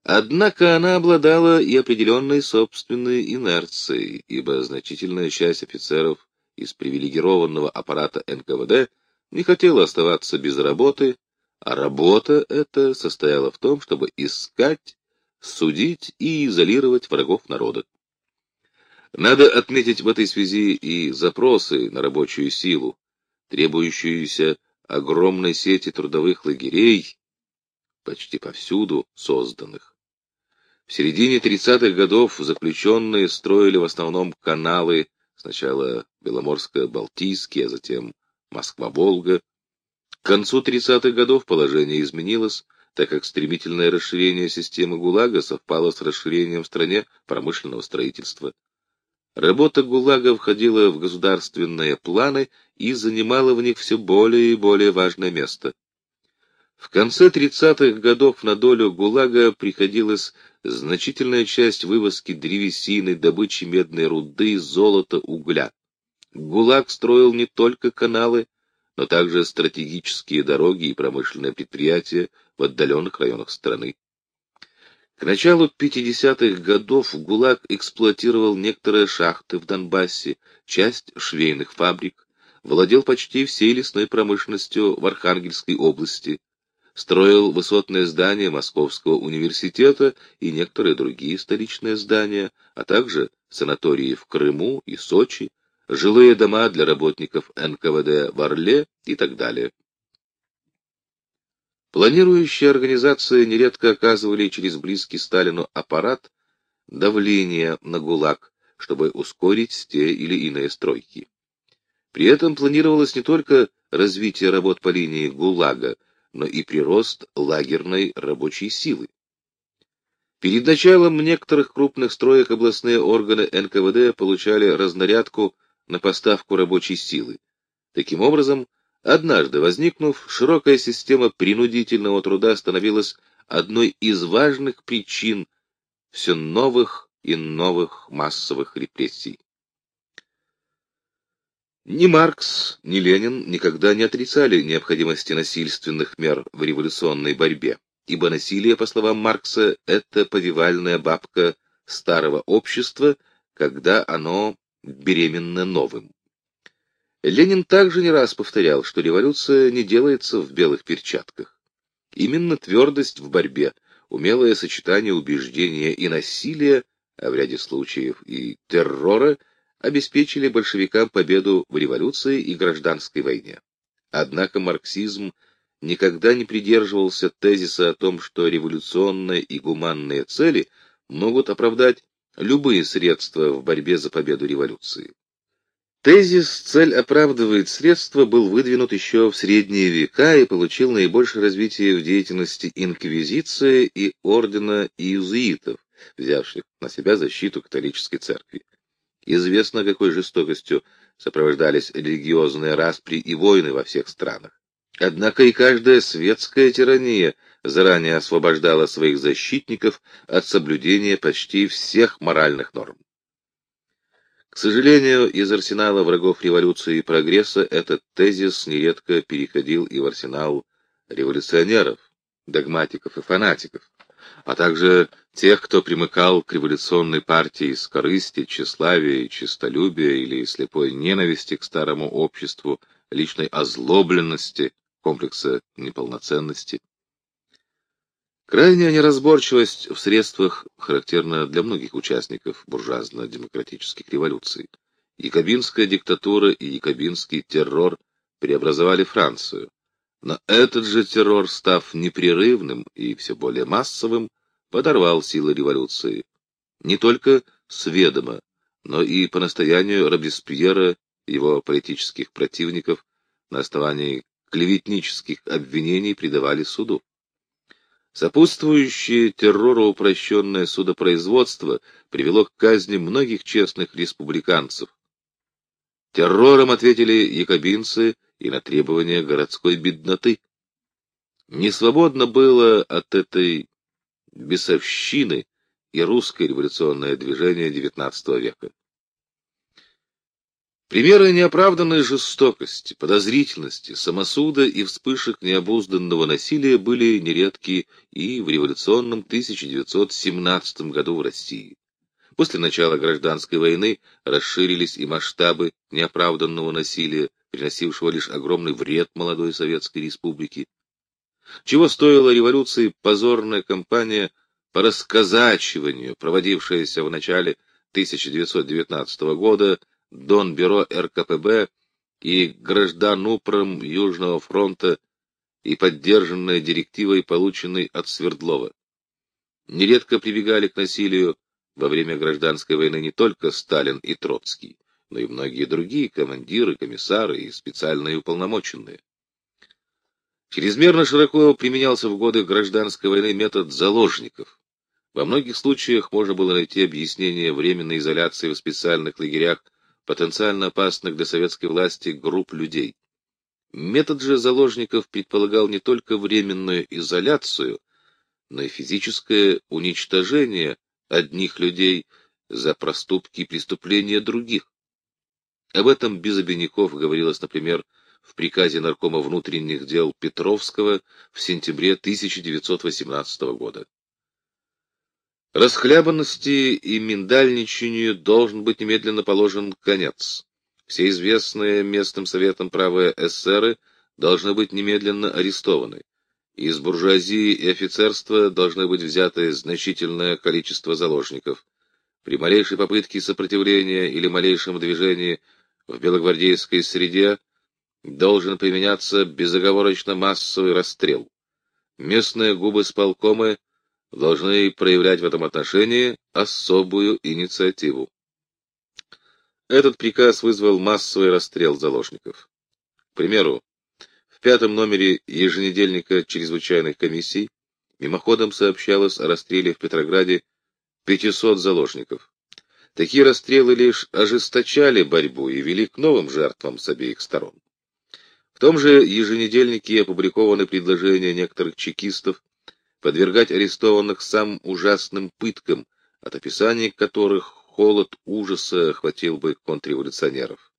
Однако она обладала и определенной собственной инерцией, ибо значительная часть офицеров из привилегированного аппарата НКВД не хотела оставаться без работы, а работа эта состояла в том, чтобы искать, судить и изолировать врагов народа. Надо отметить в этой связи и запросы на рабочую силу, требующуюся огромной сети трудовых лагерей, почти повсюду созданных. В середине 30-х годов заключенные строили в основном каналы, сначала Беломорско-Балтийский, а затем Москва-Волга. К концу 30-х годов положение изменилось, так как стремительное расширение системы ГУЛАГа совпало с расширением в стране промышленного строительства. Работа ГУЛАГа входила в государственные планы и занимала в них все более и более важное место. В конце 30-х годов на долю ГУЛАГа приходилась значительная часть вывозки древесины, добычи медной руды, золота, угля. ГУЛАГ строил не только каналы, но также стратегические дороги и промышленные предприятия в отдаленных районах страны. К началу 50-х годов ГУЛАГ эксплуатировал некоторые шахты в Донбассе, часть швейных фабрик, владел почти всей лесной промышленностью в Архангельской области, строил высотные здания Московского университета и некоторые другие столичные здания, а также санатории в Крыму и Сочи, жилые дома для работников НКВД в Орле и так далее. Планирующие организации нередко оказывали через близкий Сталину аппарат давление на ГУЛАГ, чтобы ускорить те или иные стройки. При этом планировалось не только развитие работ по линии ГУЛАГа, но и прирост лагерной рабочей силы. Перед началом некоторых крупных строек областные органы НКВД получали разнарядку на поставку рабочей силы. Таким образом, однажды возникнув, широкая система принудительного труда становилась одной из важных причин все новых и новых массовых репрессий. Ни Маркс, ни Ленин никогда не отрицали необходимости насильственных мер в революционной борьбе, ибо насилие, по словам Маркса, это повивальная бабка старого общества, когда оно беременно новым. Ленин также не раз повторял, что революция не делается в белых перчатках. Именно твердость в борьбе, умелое сочетание убеждения и насилия, а в ряде случаев и террора, обеспечили большевикам победу в революции и гражданской войне. Однако марксизм никогда не придерживался тезиса о том, что революционные и гуманные цели могут оправдать любые средства в борьбе за победу революции. Тезис «цель оправдывает средства» был выдвинут еще в средние века и получил наибольшее развитие в деятельности инквизиции и ордена иезуитов, взявших на себя защиту католической церкви. Известно, какой жестокостью сопровождались религиозные распри и войны во всех странах. Однако и каждая светская тирания заранее освобождала своих защитников от соблюдения почти всех моральных норм. К сожалению, из арсенала врагов революции и прогресса этот тезис нередко переходил и в арсенал революционеров, догматиков и фанатиков, а также тех, кто примыкал к революционной партии из корысти, тщеславия, честолюбия или слепой ненависти к старому обществу, личной озлобленности, комплекса неполноценности. Крайняя неразборчивость в средствах характерна для многих участников буржуазно-демократических революций. Якобинская диктатура и якобинский террор преобразовали Францию. Но этот же террор, став непрерывным и все более массовым, подорвал силы революции. Не только с ведома, но и по настоянию Робеспьера и его политических противников на основании клеветнических обвинений предавали суду. Сопутствующее террору упрощенное судопроизводство привело к казни многих честных республиканцев. Террором ответили якобинцы и на требования городской бедноты. Несвободно было от этой бесовщины и русское революционное движение XIX века. Примеры неоправданной жестокости, подозрительности, самосуда и вспышек необузданного насилия были нередки и в революционном 1917 году в России. После начала гражданской войны расширились и масштабы неоправданного насилия, приносившего лишь огромный вред молодой Советской Республике. Чего стоила революции позорная кампания по расказачиванию, проводившаяся в начале 1919 года Донбюро РКПБ и Гражданупром Южного фронта и поддержанная директивой, полученной от Свердлова. Нередко прибегали к насилию во время гражданской войны не только Сталин и Троцкий, но и многие другие командиры, комиссары и специальные уполномоченные. Чрезмерно широко применялся в годы гражданской войны метод заложников. Во многих случаях можно было найти объяснение временной изоляции в специальных лагерях потенциально опасных для советской власти групп людей. Метод же заложников предполагал не только временную изоляцию, но и физическое уничтожение одних людей за проступки и преступления других. Об этом без обиняков говорилось, например, в приказе наркома внутренних дел Петровского в сентябре 1918 года. Расхлябанности и миндальничанию должен быть немедленно положен конец. Все известные местным советам правые эсеры должны быть немедленно арестованы. Из буржуазии и офицерства должны быть взяты значительное количество заложников. При малейшей попытке сопротивления или малейшем движении в белогвардейской среде должен применяться безоговорочно массовый расстрел. Местные губысполкомы должны проявлять в этом отношении особую инициативу. Этот приказ вызвал массовый расстрел заложников. К примеру, в 5-м номере еженедельника чрезвычайных комиссий мимоходом сообщалось о расстреле в Петрограде 500 заложников. Такие расстрелы лишь ожесточали борьбу и вели к новым жертвам с обеих сторон. В том же еженедельнике опубликованы предложения некоторых чекистов подвергать арестованных самым ужасным пыткам, от описания которых холод ужаса охватил бы контрреволюционеров.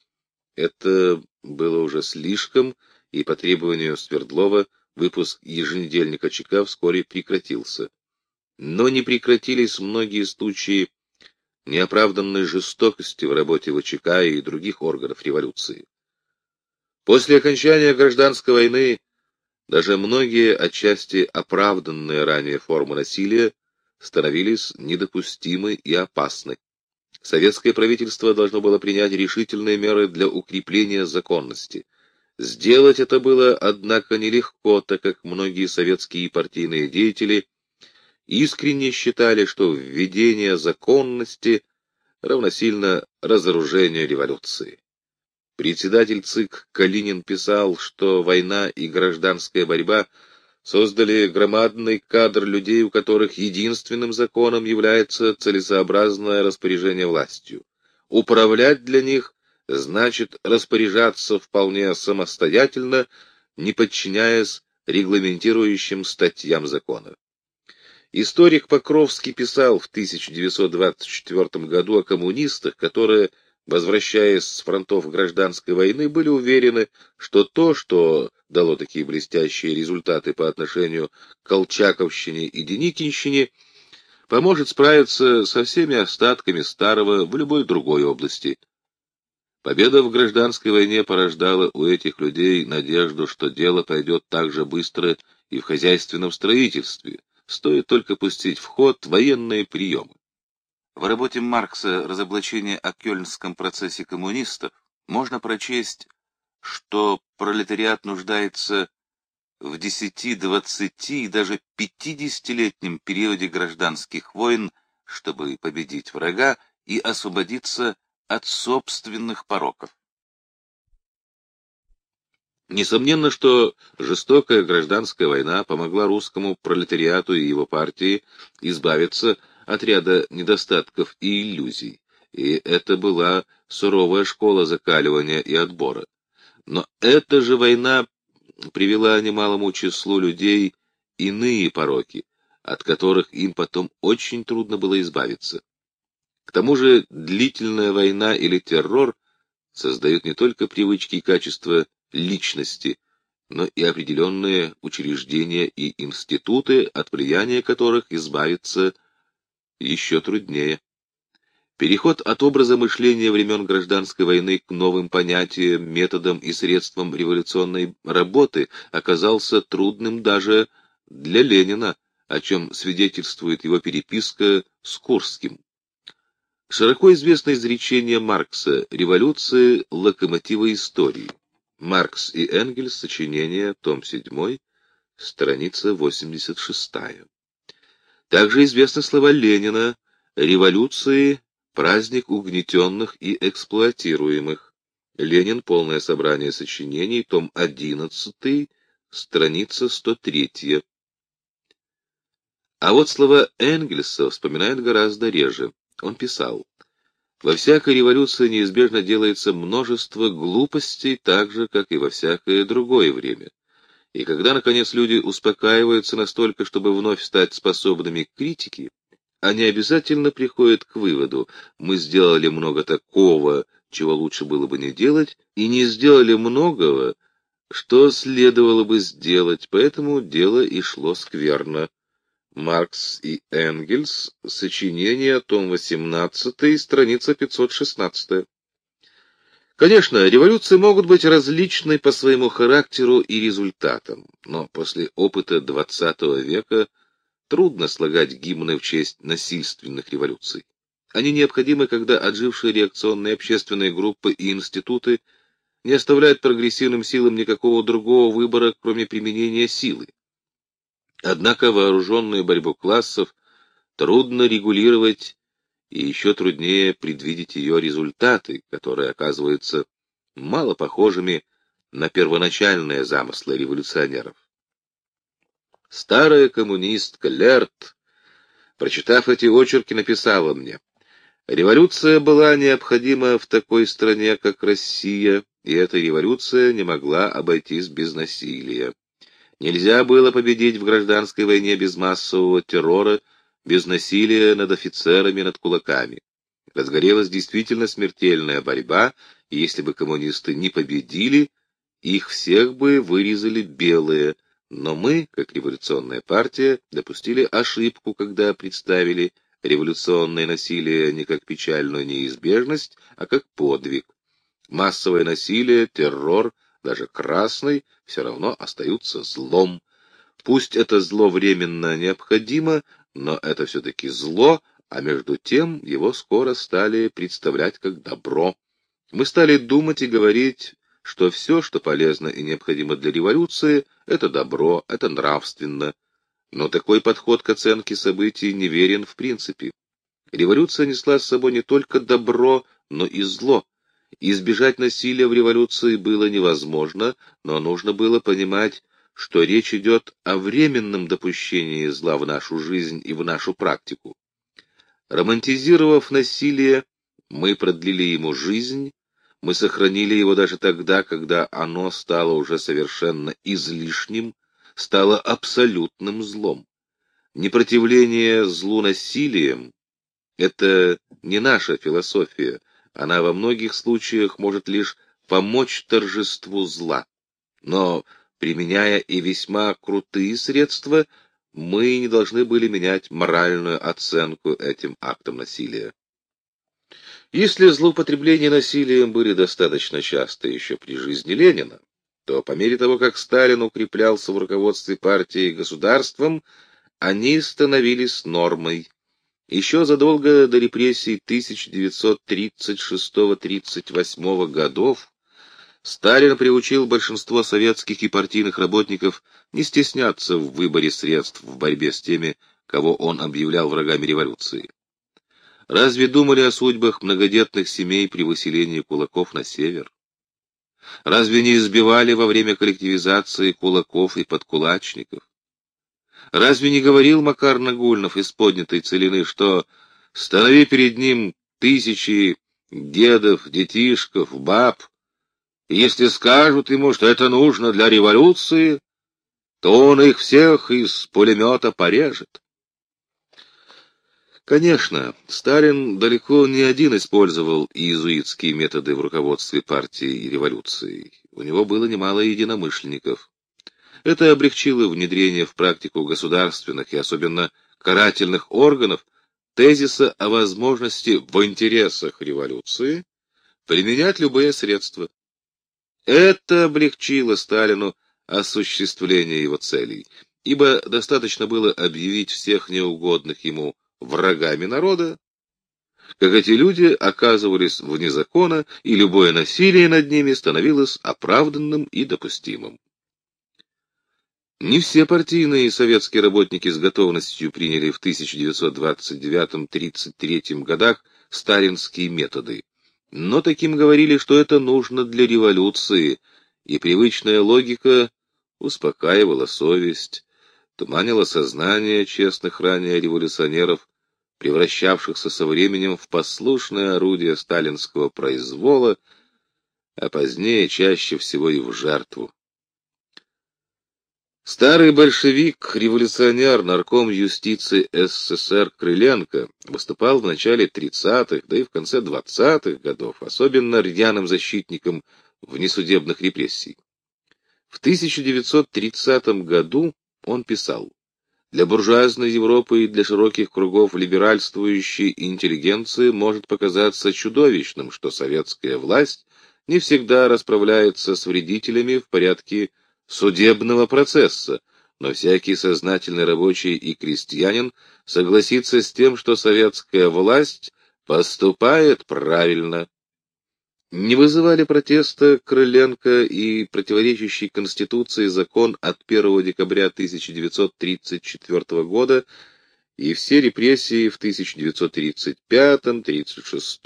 Это было уже слишком, и по требованию Свердлова выпуск еженедельника ЧК вскоре прекратился. Но не прекратились многие случаи неоправданной жестокости в работе ВЧК и других органов революции. После окончания гражданской войны даже многие отчасти оправданные ранее формы насилия становились недопустимы и опасны. Советское правительство должно было принять решительные меры для укрепления законности. Сделать это было, однако, нелегко, так как многие советские и партийные деятели искренне считали, что введение законности равносильно разоружению революции. Председатель ЦИК Калинин писал, что война и гражданская борьба создали громадный кадр людей, у которых единственным законом является целесообразное распоряжение властью. Управлять для них значит распоряжаться вполне самостоятельно, не подчиняясь регламентирующим статьям закона. Историк Покровский писал в 1924 году о коммунистах, которые, возвращаясь с фронтов гражданской войны, были уверены, что то, что дало такие блестящие результаты по отношению к колчаковщине и деникинщине, поможет справиться со всеми остатками старого в любой другой области. Победа в гражданской войне порождала у этих людей надежду, что дело пойдет так же быстро и в хозяйственном строительстве, стоит только пустить в ход военные приемы. В работе Маркса «Разоблачение о кёльнском процессе коммунистов» можно прочесть, что пролетариат нуждается в 10, 20 и даже 50-летнем периоде гражданских войн, чтобы победить врага и освободиться от собственных пороков. Несомненно, что жестокая гражданская война помогла русскому пролетариату и его партии избавиться от ряда недостатков и иллюзий, и это была суровая школа закаливания и отбора. Но эта же война привела немалому числу людей иные пороки, от которых им потом очень трудно было избавиться. К тому же длительная война или террор создают не только привычки и качества личности, но и определенные учреждения и институты, от влияния которых избавиться еще труднее. Переход от образа мышления времен гражданской войны к новым понятиям, методам и средствам революционной работы оказался трудным даже для Ленина, о чем свидетельствует его переписка с Курским. Широко известно изречение Маркса «Революции – локомотивы истории». Маркс и Энгельс, сочинение, том 7, страница 86. Также известны слова Ленина «Революции – праздник угнетенных и эксплуатируемых». Ленин, полное собрание сочинений, том 11, страница 103. А вот слова Энгельса вспоминают гораздо реже. Он писал: «Во всякой революции неизбежно делается множество глупостей, так же, как и во всякое другое время. И когда, наконец, люди успокаиваются настолько, чтобы вновь стать способными к критике, они обязательно приходят к выводу: мы сделали много такого, чего лучше было бы не делать, и не сделали многого, что следовало бы сделать, поэтому дело и шло скверно». Маркс и Энгельс, сочинение, том 18, страница 516. Конечно, революции могут быть различны по своему характеру и результатам, но после опыта XX века трудно слагать гимны в честь насильственных революций. Они необходимы, когда отжившие реакционные общественные группы и институты не оставляют прогрессивным силам никакого другого выбора, кроме применения силы. Однако вооруженную борьбу классов трудно регулировать, и еще труднее предвидеть ее результаты, которые оказываются мало похожими на первоначальные замыслы революционеров. Старая коммунистка Лерт, прочитав эти очерки, написала мне: «Революция была необходима в такой стране, как Россия, и эта революция не могла обойтись без насилия. Нельзя было победить в гражданской войне без массового террора, без насилия над офицерами, над кулаками. Разгорелась действительно смертельная борьба, и если бы коммунисты не победили, их всех бы вырезали белые. Но мы, как революционная партия, допустили ошибку, когда представили революционное насилие не как печальную неизбежность, а как подвиг. Массовое насилие, террор, даже красный, все равно остаются злом. Пусть это зло временно необходимо, но это все-таки зло, а между тем его скоро стали представлять как добро. Мы стали думать и говорить, что все, что полезно и необходимо для революции, это добро, это нравственно. Но такой подход к оценке событий неверен в принципе. Революция несла с собой не только добро, но и зло. Избежать насилия в революции было невозможно, но нужно было понимать, что речь идет о временном допущении зла в нашу жизнь и в нашу практику. Романтизировав насилие, мы продлили ему жизнь, мы сохранили его даже тогда, когда оно стало уже совершенно излишним, стало абсолютным злом. Непротивление злу насилием — это не наша философия, она во многих случаях может лишь помочь торжеству зла. Но, применяя и весьма крутые средства, мы не должны были менять моральную оценку этим актам насилия. Если злоупотребления насилием были достаточно часто еще при жизни Ленина, то по мере того, как Сталин укреплялся в руководстве партией и государством, они становились нормой. Еще задолго до репрессий 1936-38 годов Сталин приучил большинство советских и партийных работников не стесняться в выборе средств в борьбе с теми, кого он объявлял врагами революции. Разве думали о судьбах многодетных семей при выселении кулаков на север? Разве не избивали во время коллективизации кулаков и подкулачников? Разве не говорил Макар Нагульнов из поднятой целины, что «станови перед ним тысячи дедов, детишков, баб, и если скажут ему, что это нужно для революции, то он их всех из пулемета порежет»? Конечно, Сталин далеко не один использовал иезуитские методы в руководстве партией и революцией. У него было немало единомышленников. Это облегчило внедрение в практику государственных и особенно карательных органов тезиса о возможности в интересах революции применять любые средства. Это облегчило Сталину осуществление его целей, ибо достаточно было объявить всех неугодных ему врагами народа, как эти люди оказывались вне закона, и любое насилие над ними становилось оправданным и допустимым. Не все партийные и советские работники с готовностью приняли в 1929-33 годах сталинские методы, но таким говорили, что это нужно для революции, и привычная логика успокаивала совесть, туманила сознание честных ранее революционеров, превращавшихся со временем в послушное орудие сталинского произвола, а позднее чаще всего и в жертву. Старый большевик, революционер, нарком юстиции СССР Крыленко выступал в начале 30-х, да и в конце 20-х годов особенно рьяным защитником внесудебных репрессий. В 1930 году он писал: «Для буржуазной Европы и для широких кругов либеральствующей интеллигенции может показаться чудовищным, что советская власть не всегда расправляется с вредителями в порядке судебного процесса, но всякий сознательный рабочий и крестьянин согласится с тем, что советская власть поступает правильно». Не вызывали протеста Крыленко и противоречащий Конституции закон от 1 декабря 1934 года и все репрессии в 1935, 1936,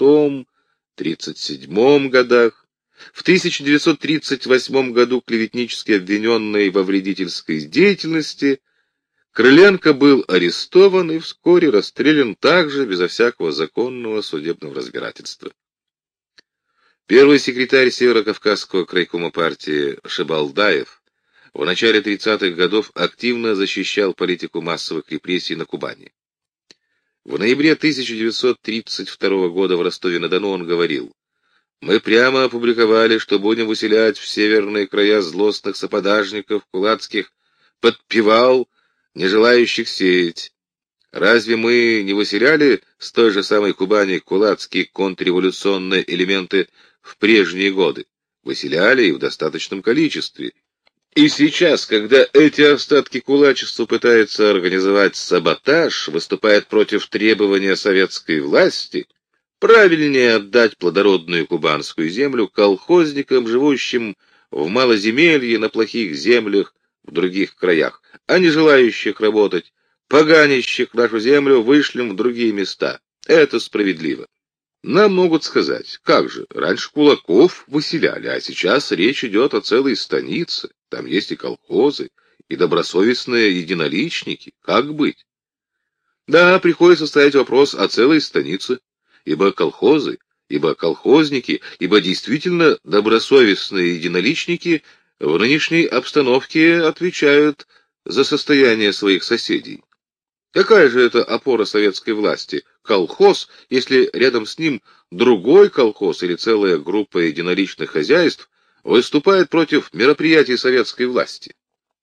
1937 годах. В 1938 году клеветнически обвиненный во вредительской деятельности, Крыленко был арестован и вскоре расстрелян также безо всякого законного судебного разбирательства. Первый секретарь Северо-Кавказского крайкома партии Шибалдаев в начале 30-х годов активно защищал политику массовых репрессий на Кубани. В ноябре 1932 года в Ростове-на-Дону он говорил: «Мы прямо опубликовали, что будем выселять в северные края злостных саподажников, кулацких подпевал, не желающих сеять. Разве мы не выселяли с той же самой Кубани кулацкие контрреволюционные элементы в прежние годы? Выселяли и в достаточном количестве. И сейчас, когда эти остатки кулачества пытаются организовать саботаж, выступают против требования советской власти, правильнее отдать плодородную кубанскую землю колхозникам, живущим в малоземелье на плохих землях в других краях, а не желающих работать, поганящих нашу землю, вышлем в другие места. Это справедливо». Нам могут сказать: как же, раньше кулаков выселяли, а сейчас речь идет о целой станице, там есть и колхозы, и добросовестные единоличники, как быть? Да, приходится ставить вопрос о целой станице, ибо колхозы, ибо колхозники, ибо действительно добросовестные единоличники в нынешней обстановке отвечают за состояние своих соседей. Какая же это опора советской власти? Колхоз, если рядом с ним другой колхоз или целая группа единоличных хозяйств выступает против мероприятий советской власти.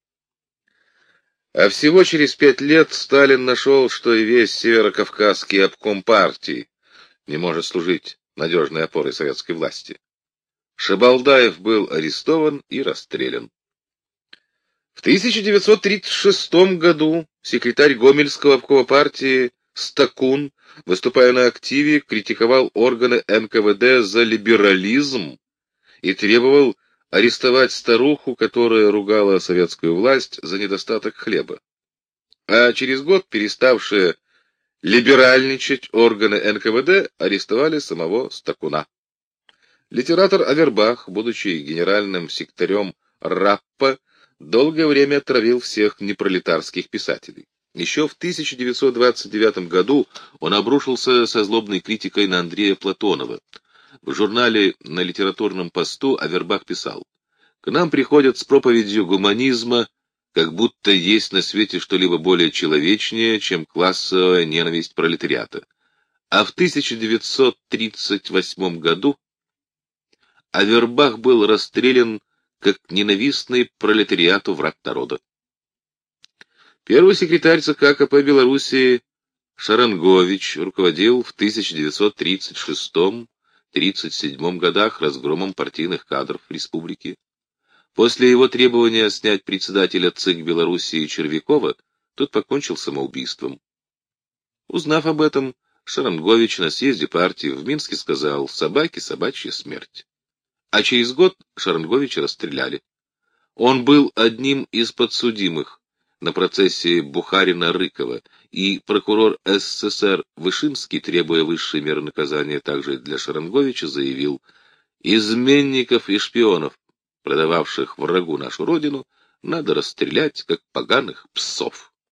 А всего через 5 лет Сталин нашел, что и весь Северо-Кавказский обком партии не может служить надежной опорой советской власти. Шибалдаев был арестован и расстрелян. В 1936 году секретарь Гомельского обкома партии Стакун, выступая на активе, критиковал органы НКВД за либерализм и требовал арестовать старуху, которая ругала советскую власть за недостаток хлеба. А через год переставшие либеральничать органы НКВД арестовали самого Стакуна. Литератор Авербах, будучи генеральным секретарем РАППа, долгое время травил всех непролетарских писателей. Еще в 1929 году он обрушился со злобной критикой на Андрея Платонова. В журнале «На литературном посту» Авербах писал: «К нам приходят с проповедью гуманизма как будто есть на свете что-либо более человечнее, чем классовая ненависть пролетариата. А в 1938 году Авербах был расстрелян как ненавистный пролетариату враг народа. Первый секретарь ЦК КП Белоруссии Шарангович руководил в 1936-37 годах разгромом партийных кадров в республике. После его требования снять председателя ЦИК Белоруссии Червякова, тот покончил самоубийством. Узнав об этом, Шарангович на съезде партии в Минске сказал: «Собаке собачья смерть». А через год Шаранговича расстреляли. Он был одним из подсудимых на процессе Бухарина-Рыкова, и прокурор СССР Вышинский, требуя высшей меры наказания также для Шаранговича, заявил: «Изменников и шпионов, продававших врагу нашу родину, надо расстрелять, как поганых псов».